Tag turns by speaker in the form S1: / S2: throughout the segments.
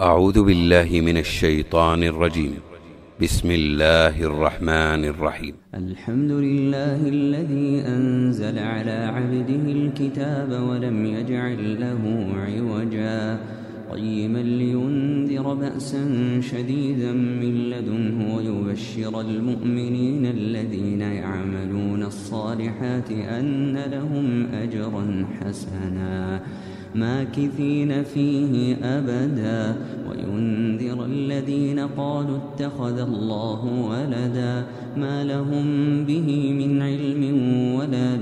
S1: أعوذ بالله من الشيطان الرجيم. بسم الله الرحمن الرحيم.
S2: الحمد لله الذي أنزل على عبده الكتاب ولم يجعل له عوجا قيما لينذر بأسا شديدا من لدنه ويبشر المؤمنين الذين يعملون الصالحات أن لهم أجرا حسنا ماكثين فيه أبدا وينذر الذين قالوا اتخذ الله ولدا ما لهم به من علم ولا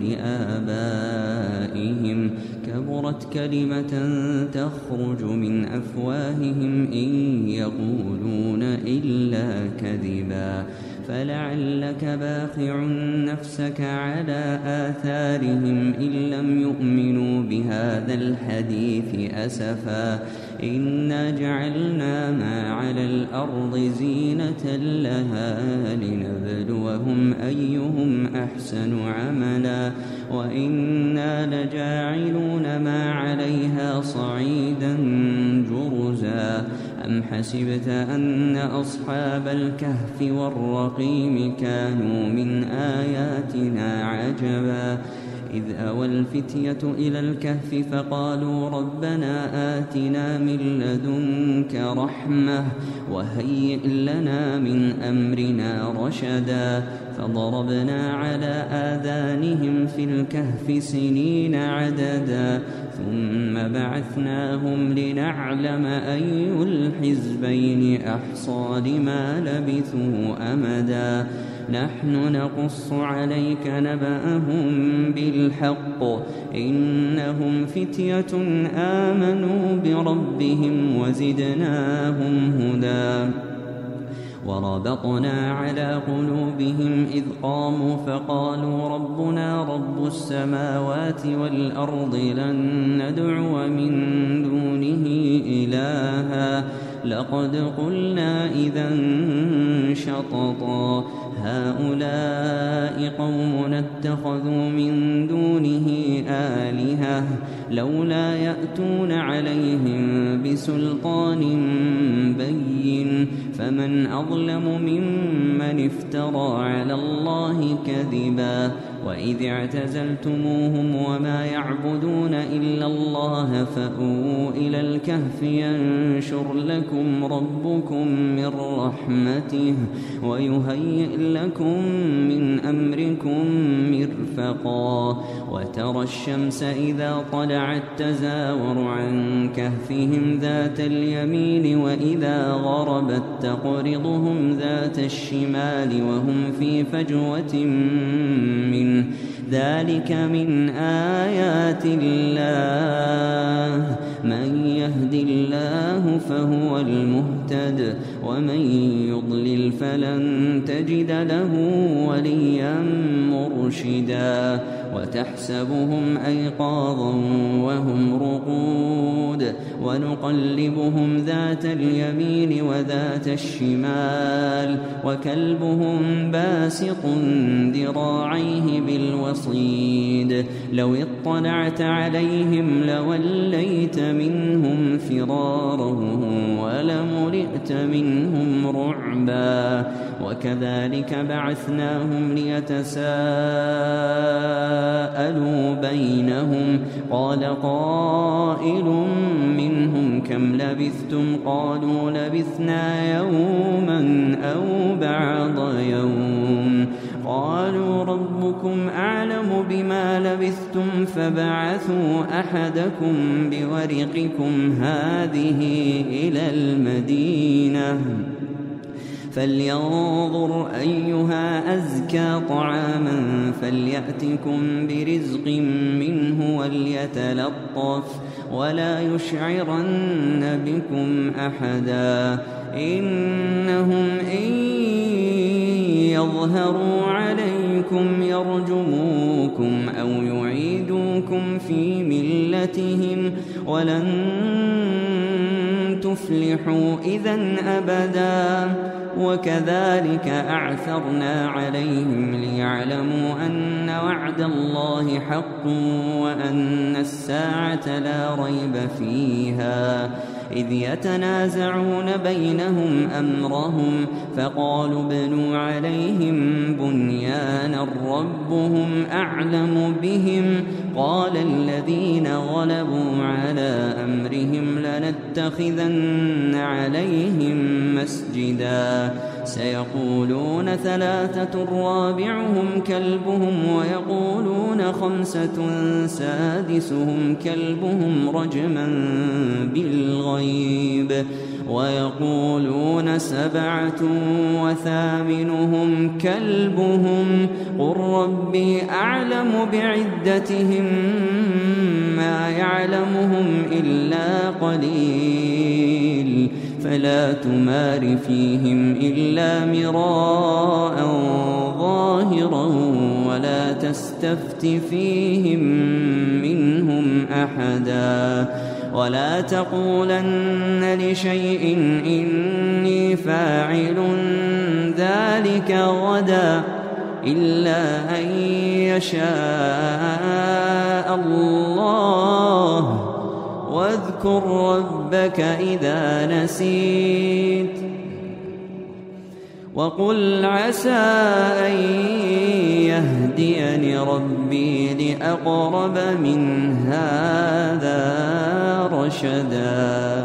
S2: لآبائهم كبرت كلمة تخرج من أفواههم إن يقولون إلا كذبا فلعلك باخع نفسك على آثارهم إن لم يؤمنوا بهذا الحديث أسفا إنا جعلنا ما على الأرض زينة لها لنبلوهم أيهم أحسن عملا وإنا لجاعلون ما عليها صعيدا جرزا أم حسبت أن أصحاب الكهف والرقيم كانوا من آياتنا عجبا إذ أوى الفتية إلى الكهف فقالوا ربنا آتنا من لدنك رحمة وهيئ لنا من أمرنا رشدا فضربنا على آذانهم في الكهف سنين عددا ثم بعثناهم لنعلم أي الحزبين أحصى لما لبثوا أمدا نحن نقص عليك نبأهم بالحق إنهم فتية آمنوا بربهم وزدناهم هدى وربطنا على قلوبهم إذ قاموا فقالوا ربنا رب السماوات والأرض لن ندعو من دونه إلها لقد قلنا إذا شططا هؤلاء قومنا اتخذوا من دونه آلهة لولا يأتون عليهم بسلطان بين فمن أظلم ممن افترى على الله كذبا وإذ اعتزلتموهم وما يعبدون إلا الله فأووا إلى الكهف ينشر لكم ربكم من رحمته ويهيئ لكم من أمركم مرفقا وترى الشمس إذا طلعت تزاور عن كهفهم ذات اليمين وإذا غربت تقرضهم ذات الشمال وهم في فجوة منه ذلك من آيات الله من يهد الله فهو المهتد ومن يضلل فلن تجد له وليا مرشدا وتحسبهم أيقاظا وهم رقود ونقلبهم ذات اليمين وذات الشمال وكلبهم باسط ذراعيه بالوصيد لو اطلعت عليهم لوليت منهم فرارا ولملئت منهم رعبا وكذلك بعثناهم ليتساءلوا بينهم قال قائل منهم كم لبثتم قالوا لبثنا يوما أو بعض يوم قالوا ربكم أعلم بما لبثتم فبعثوا أحدكم بورقكم هذه إلى المدينة فلينظر أيها أزكى طعاما فليأتكم برزق منه وليتلطف ولا يشعرن بكم أحدا إنهم إن يظهروا عليكم يرجموكم أو يعيدوكم في ملتهم ولن تفلحوا إذن أبدا وكذلك أعثرنا عليهم ليعلموا أن وعد الله حق وأن الساعة لا ريب فيها إذ يتنازعون بينهم أمرهم فقالوا ابنوا عليهم بنيانا ربهم أعلم بهم قال الذين غلبوا على أمرهم لنتخذن عليهم مسجدا سيقولون 3 رابعهم كلبهم ويقولون 5 سادسهم كلبهم رجما بالغيب ويقولون 7 وثامنهم كلبهم قل ربي أعلم بعدتهم ما يعلمهم إلا قليل فلا تمار فيهم إلا مراء ظاهرا ولا تستفت فيهم منهم أحدا ولا تقولن لشيء إني فاعل ذلك غدا إلا أن يشاء الله واذكر ربك إذا نسيت وقل عسى أن يهديني ربي لأقرب من هذا رشدا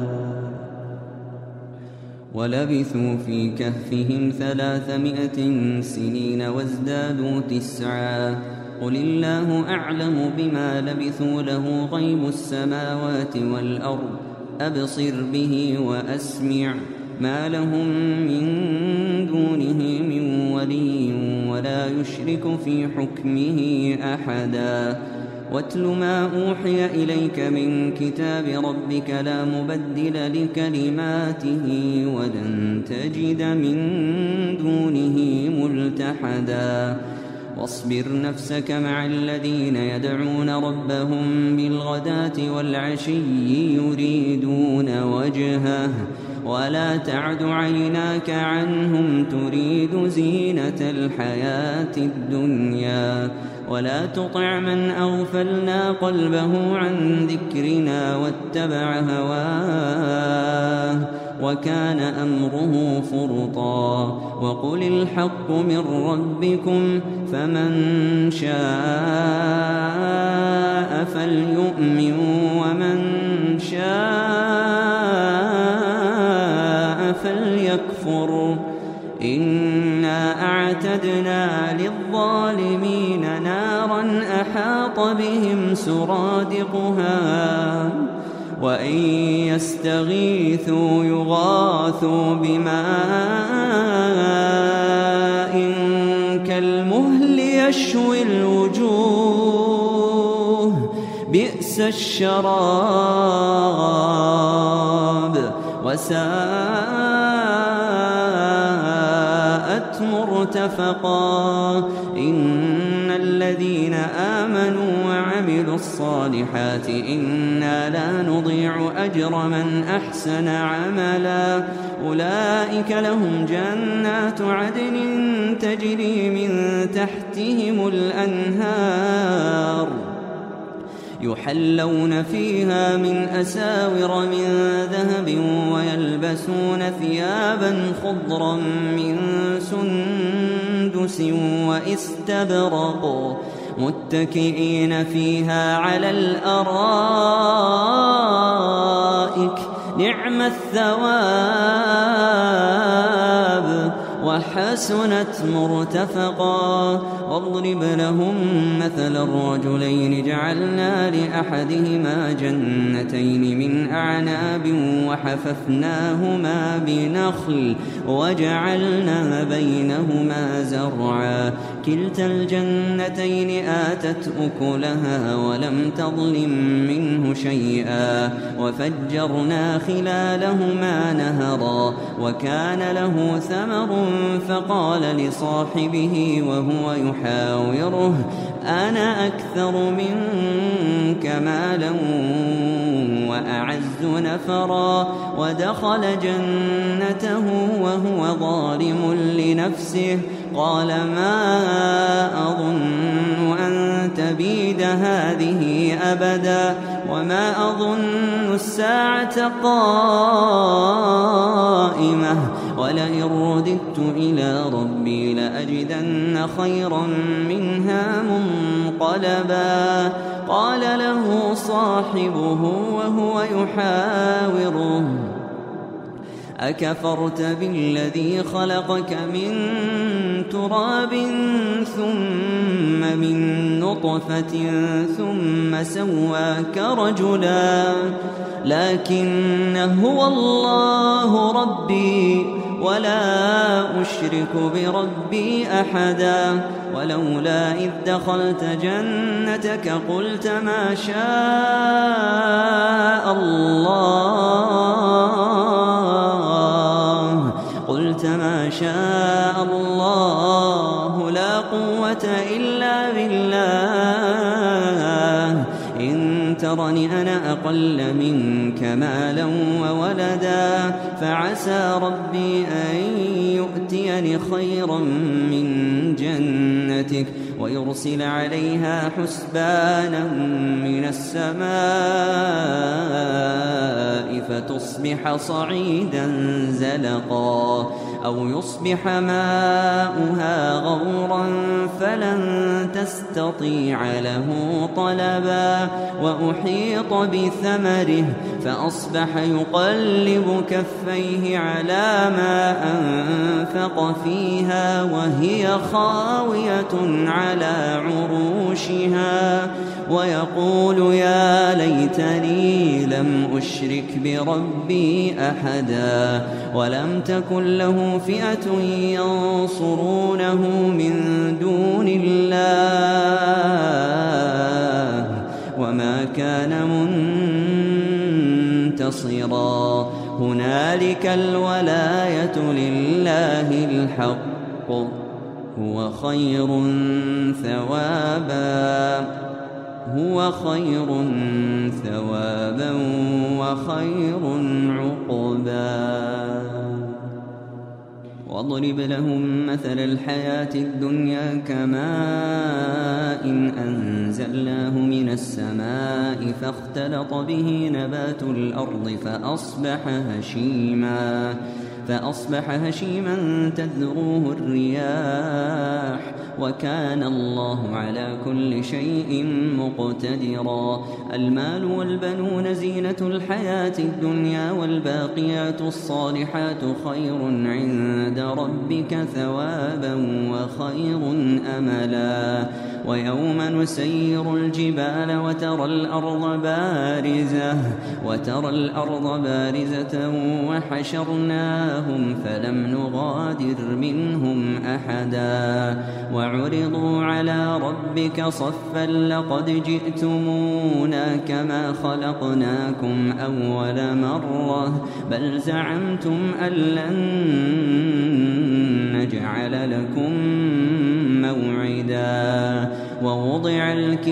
S2: ولبثوا في كهفهم 300 سنين وازدادوا 9 قل الله أعلم بما لبثوا له غيب السماوات والأرض أبصر به وأسمع ما لهم من دونه من ولي ولا يشرك في حكمه أحدا واتل ما أوحي إليك من كتاب ربك لا مبدل لكلماته ولن تجد من دونه ملتحدا واصبر نفسك مع الذين يدعون ربهم بالغداة والعشي يريدون وجهه ولا تعد عيناك عنهم تريد زينة الحياة الدنيا ولا تطع من أغفلنا قلبه عن ذكرنا واتبع هواه وكان أمره فرطا وقل الحق من ربكم فمن شاء فليؤمن ومن شاء فليكفر إنا أعتدنا للظالمين نارا أحاط بهم سرادقها وإن يستغيثوا يغاثوا بماء كالمهل يشوي الوجوه بئس الشراب وساءت مرتفقا إن الذين آمنوا وعملوا الصالحات إنا لا نضيع أجر من أحسن عملا أولئك لهم جنات عدن تجري من تحتهم الأنهار يحلون فيها من أساور من ذهب ويلبسون ثيابا خضرا من سندس واستبرق متكئين فيها على الأرائك نعم الثواب وحسنت مرتفقا واضرب لهم مثل الرجلين جعلنا لأحدهما جنتين من أعناب وحففناهما بنخل وجعلنا بينهما زرعا كلتا الجنتين آتت أكلها ولم تظلم منه شيئا وفجرنا خلالهما نهرا وكان له ثمر فقال لصاحبه وهو يحاوره أنا أكثر منك مالا وأعز نفرا ودخل جنته وهو ظالم لنفسه قال ما أظن أن تبيد هذه أبدا وما أظن الساعة قائمة ولئن رددت إلى ربي لأجدن خيرا منها منقلبا قال له صاحبه وهو يحاوره أكفرت بالذي خلقك من تراب ثم من نطفة ثم سواك رجلا لكن هو الله ربي ولا أشرك بربي أحدا ولولا إذ دخلت جنتك قلت ما شاء الله لا قوة إلا بالله إن ترني أنا أقل منك مالا وولدا فعسى ربي أن يؤتيني خيرا من جنتك ويرسل عليها حسبانا من السماء فتصبح صعيدا زلقا أو يصبح ماؤها غورا فلن تستطيع له طلبا وأحيط بثمره فأصبح يقلب كفيه على ما أنفق فيها وهي خاوية على عروشها ويقول يا ليتني لم أشرك بربي أحدا ولم تكن له فئة ينصرونه من دون الله وما كان منتصرا هنالك الولاية لله الحق هو خير ثوابا وخير عقبا واضرب لهم مثل الحياة الدنيا كماء أنزلناه من السماء فاختلط به نبات الأرض فأصبح هشيما تذروه الرياح وكان الله على كل شيء مقتدرا المال والبنون زينة الحياة الدنيا والباقيات الصالحات خير عند ربك ثوابا وخير أملا ويوم نسير الجبال وترى الأرض بارزة وحشرناهم فلم نغادر منهم أحدا وعرضوا على ربك صفا لقد جئتمونا كما خلقناكم أول مرة بل زعمتم أن لن نجعل لكم موعدا ووضع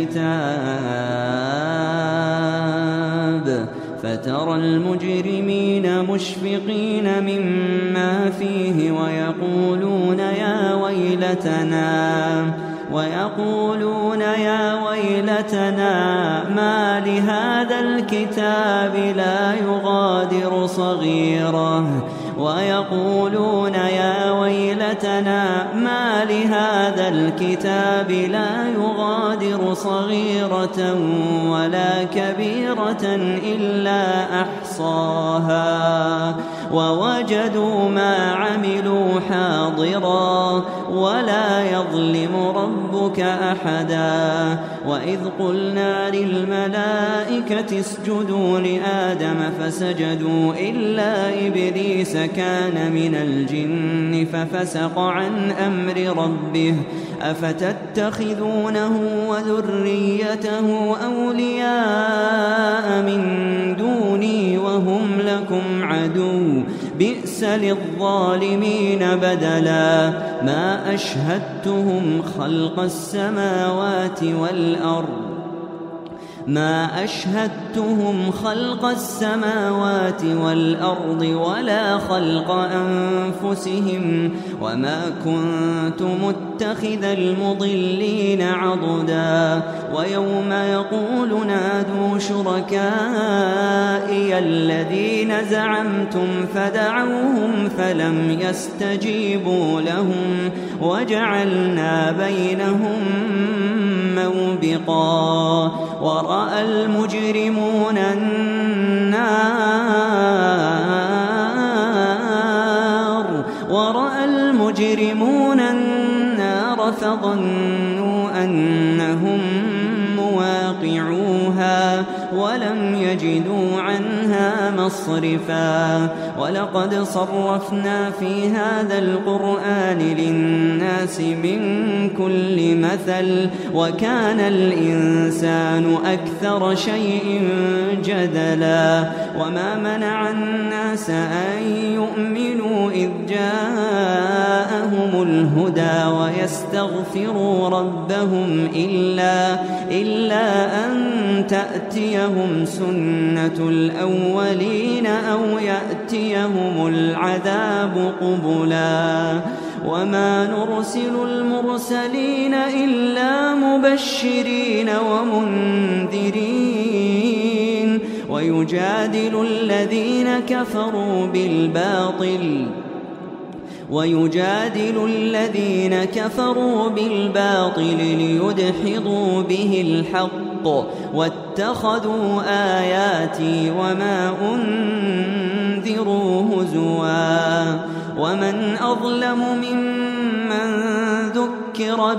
S2: الكتاب فترى المجرمين مشفقين مما فيه ويقولون يا ويلتنا ما لهذا الكتاب لا يغادر صغيرة ويقولون يا ويلتنا ما لهذا الكتاب لا يغادر صغيرة ولا كبيرة إلا أحصاها ووجدوا ما عملوا حاضرا ولا يظلم ربك أحدا وإذ قلنا للملائكة اسجدوا لآدم فسجدوا إلا إبليس كان من الجن ففسق عن أمر ربه أفتتخذونه وذريته أولياء من دوني وهم لكم عدو بئس للظالمين بدلا ما أشهدتهم خلق السماوات والأرض ما أشهدتهم خلق السماوات والأرض ولا خلق أنفسهم وما كنت متخذ المضلين عضدا ويوم يقول نادوا شركائي الذين زعمتم فدعوهم فلم يستجيبوا لهم وجعلنا بينهم موبقا ورأى المجرمون النار فظنوا أنهم مواقعوها ولم يجدوا عنها مصرفا ولقد صرفنا في هذا القرآن للناس من كل مثل وكان الإنسان أكثر شيء جدلا وما منع الناس أن يؤمنوا إذ جاءهم الهدى ويستغفروا ربهم إلا أن تأتيهم سنة الأولين أو يأتيهم العذاب قبلا وما نرسل المرسلين إلا مبشرين ومنذرين ويجادل الذين كفروا بالباطل ليدحضوا به الحق واتخذوا آياتي وما أنذروا هزوا ومن أظلم ممن ذكر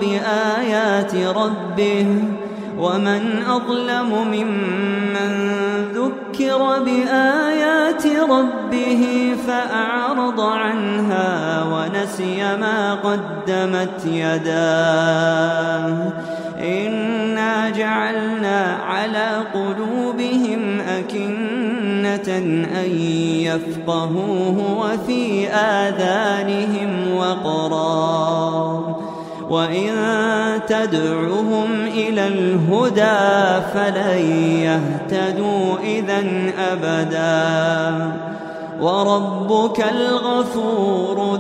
S2: بآيات ربه فأعرض عنها ونسي ما قدمت يداه إنا جعلنا على قلوبهم أكنة أن يفقهوه وفي آذانهم وقرا وإن تدعهم إلى الهدى فلن يهتدوا إذن أبدا وربك الغفور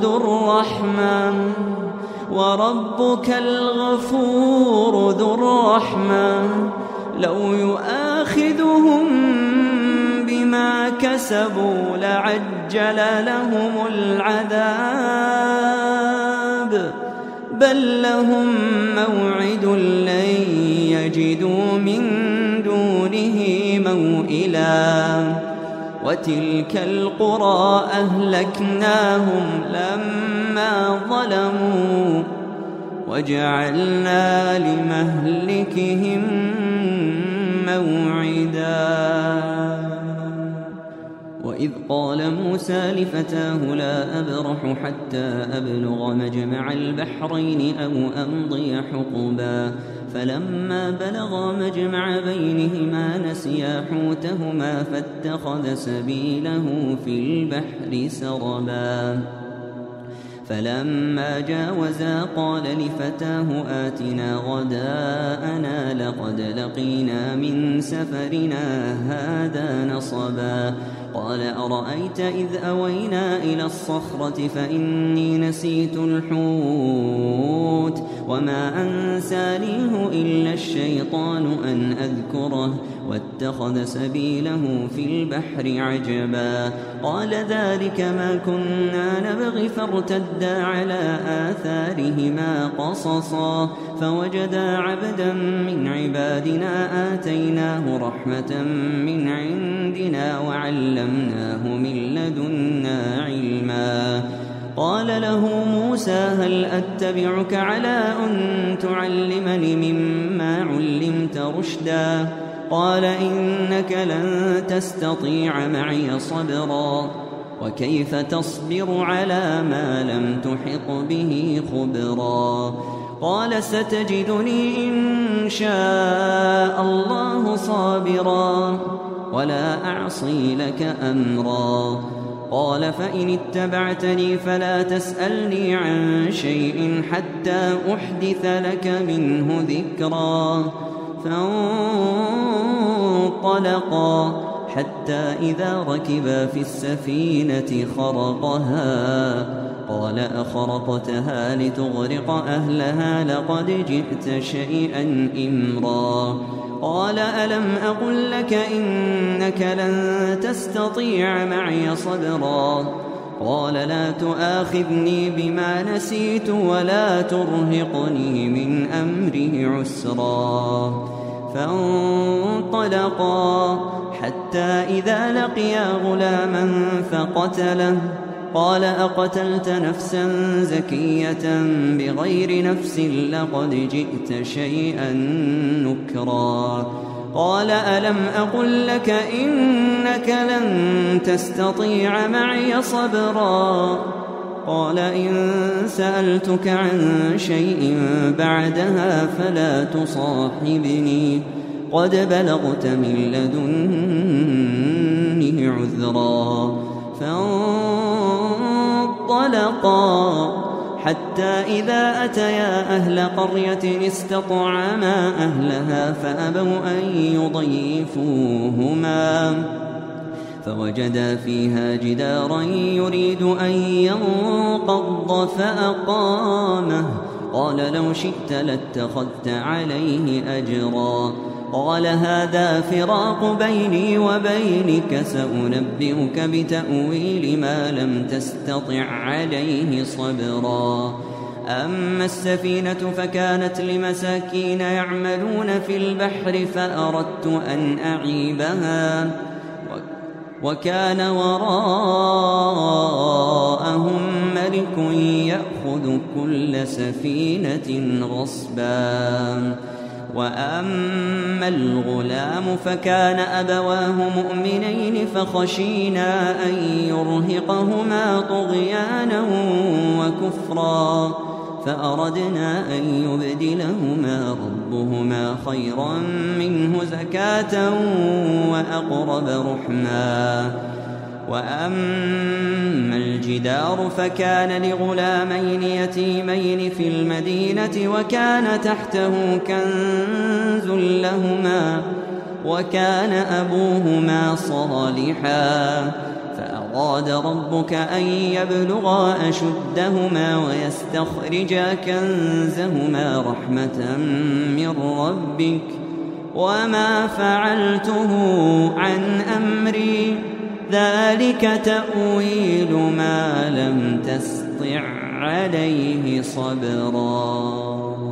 S2: ذو الرحمة لو يؤاخذهم بما كسبوا لعجل لهم العذاب بل لهم موعد لن يجدوا من دونه موئلا وتلك القرى أهلكناهم لما ظلموا وجعلنا لمهلكهم موعدا وإذ قال موسى لفتاه لا أبرح حتى أبلغ مجمع البحرين أو أمضي حقبا فلما بلغا مجمع بينهما نسيا حوتهما فاتخذ سبيله في البحر سربا فلما جاوزا قال لفتاه آتنا غداءنا لقد لقينا من سفرنا هذا نصبا قال أرأيت إذ أوينا إلى الصخرة فإني نسيت الحوت وما أنسانيه إلا الشيطان أن أذكره واتخذ سبيله في البحر عجبا قال ذلك ما كنا نبغي فارتدا على آثارهما قصصا فوجدا عبدا من عبادنا آتيناه رحمة من عندنا وعلمناه من لدنا علما قال له موسى هل أتبعك على أن تعلمني مما علمت رشدا قال إنك لن تستطيع معي صبرا وكيف تصبر على ما لم تحط به خبرا قال ستجدني إن شاء الله صابرا ولا أعصي لك أمرا قال فإن اتبعتني فلا تسألني عن شيء حتى أحدث لك منه ذكرا فانطلقا حتى إذا ركبا في السفينة خرقها قال أخرقتها لتغرق أهلها لقد جئت شيئا إمرا قال ألم أقل لك إنك لن تستطيع معي صبرا قال لا تؤاخذني بما نسيت ولا ترهقني من أمري عسرا فانطلقا حتى إذا لقيا غلاما فقتله قال أقتلت نفسا زكية بغير نفس لقد جئت شيئا نكرا قال ألم أقل لك إنك لن تستطيع معي صبرا قال إن سألتك عن شيء بعدها فلا تصاحبني قد بلغت من لدني عذرا فانطلقا حتى إذا أتيا أهل قرية استطعما أهلها فأبوا أن يضيفوهما فوجدا فيها جدارا يريد أن ينقض فأقامه قال لو شئت لاتخذت عليه أجرا قال هذا فراق بيني وبينك سأنبئك بتأويل ما لم تستطع عليه صبرا أما السفينة فكانت لمساكين يعملون في البحر فأردت أن أعيبها وكان وراءهم ملك يأخذ كل سفينة غصبا وأما الغلام فكان أبواه مؤمنين فخشينا أن يرهقهما طغيانا وكفرا فأردنا أن يبدلهما ربهما خيرا منه زكاة وأقرب رحما وأما الجدار فكان لغلامين يتيمين في المدينة وكان تحته كنز لهما وكان أبوهما صالحا فأراد ربك أن يبلغا أشدهما ويستخرجا كنزهما رحمة من ربك وما فعلته عن أمري ذلك تأويل ما لم تستطع عليه صبرا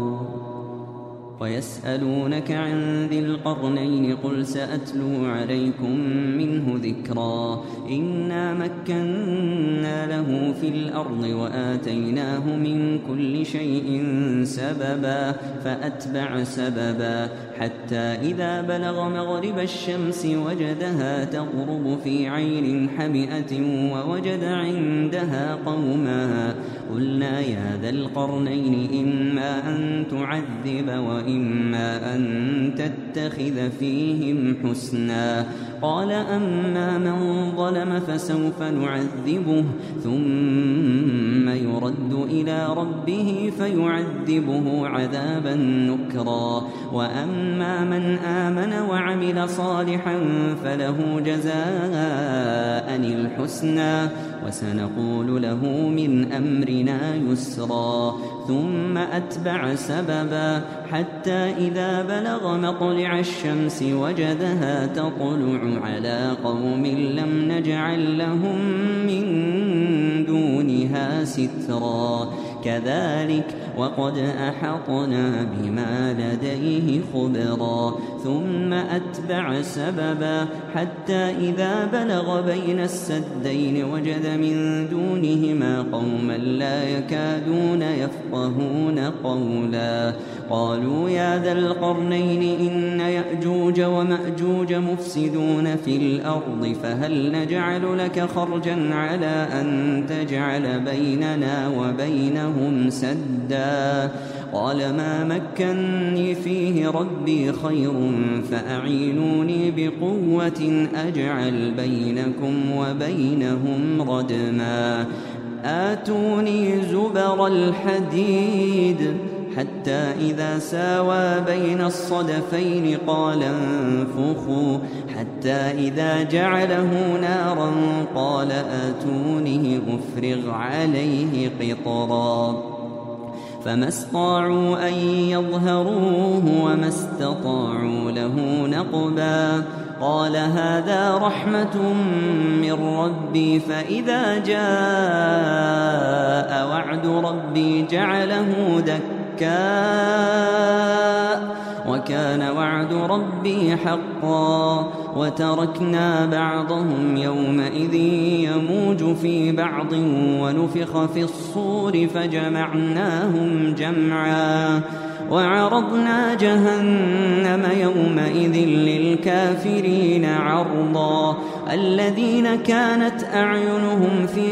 S2: ويسألونك عن ذي القرنين قل سأتلو عليكم منه ذكرا إنا مكنا له في الأرض وآتيناه من كل شيء سببا فأتبع سببا حتى إذا بلغ مغرب الشمس وجدها تغرب في عين حمئة ووجد عندها قوما قلنا يا ذا القرنين إما أن تعذب وإما أن تتخذ فيهم حسنا قال أما من ظلم فسوف نعذبه ثم يرد إلى ربه فيعذبه عذابا نكرا وأما من آمن وعمل صالحا فله جزاء الحسنى وسنقول له من أمرنا يسرا ثم أتبع سببا حتى إذا بلغ مطلع الشمس وجدها تطلع على قوم لم نجعل لهم من دونها سترا كذلك وقد أحطنا بما لديه خبرا ثم أتبع سببا حتى إذا بلغ بين السدين وجد من دونهما قوما لا يكادون يفقهون قولا قالوا يا ذا القرنين إن يأجوج ومأجوج مفسدون في الأرض فهل نجعل لك خرجا على أن تجعل بيننا وبينهم سدا قال ما مكني فيه ربي خير فأعينوني بقوة أجعل بينكم وبينهم ردما آتوني زبر الحديد حتى إذا ساوى بين الصدفين قال انفخوا حتى إذا جعله نارا قال آتوني أفرغ عليه قطرا فما استطاعوا أن يظهروه وما استطاعوا له نقبا قال هذا رحمة من ربي فإذا جاء وعد ربي جعله دكاء وكان وعد ربي حقا وتركنا بعضهم يومئذ يموج في بعض ونفخ في الصور فجمعناهم جمعا وعرضنا جهنم يومئذ للكافرين عرضا الذين كانت أعينهم في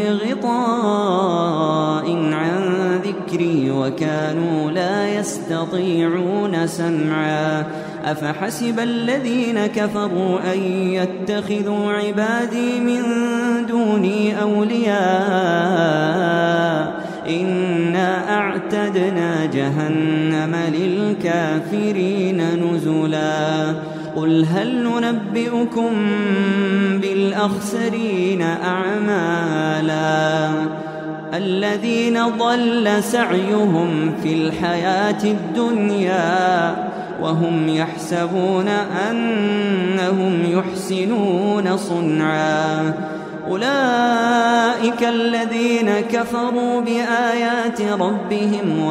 S2: غطاء عن ذكري وكانوا لا يستطيعون سمعا أفحسب الذين كفروا أن يتخذوا عبادي من دوني أولياء إنا أعتدنا جهنم للكافرين نزلا قل هل ننبئكم بالأخسرين أعمالا الذين ضل سعيهم في الحياة الدنيا وهم يحسبون أنهم يحسنون صنعا أولئك الذين كفروا بآيات ربهم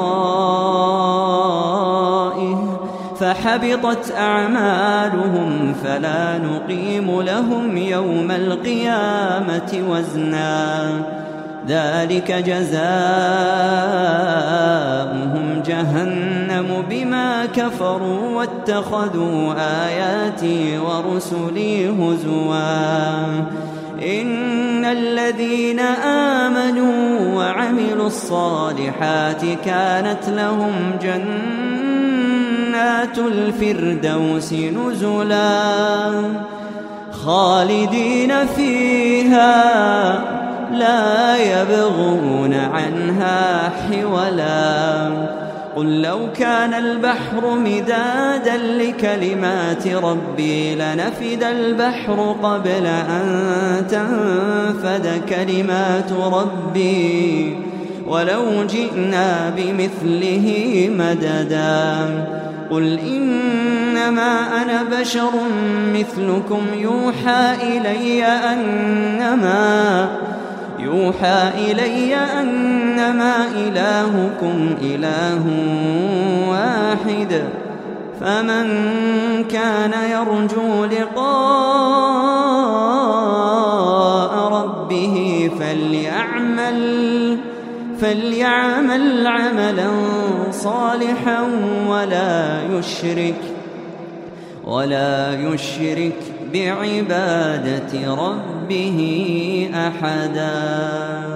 S2: ولقائه فحبطت أعمالهم فلا نقيم لهم يوم القيامة وزنا ذلك جزاؤهم جهنم بما كفروا واتخذوا آياتي ورسلي هزوا إن الذين آمنوا وعملوا الصالحات كانت لهم جنات الفردوس نزلا خالدين فيها لا يبغون عنها حولا قل لو كان البحر مدادا لكلمات ربي لنفد البحر قبل أن تنفد كلمات ربي ولو جئنا بمثله مددا قل إنما أنا بشر مثلكم يوحى إلي أنما إلهكم إله واحد فمن كان يرجو لقاء ربه فليعمل عملا صالحا ولا يشرك بعبادة ربه أحدا.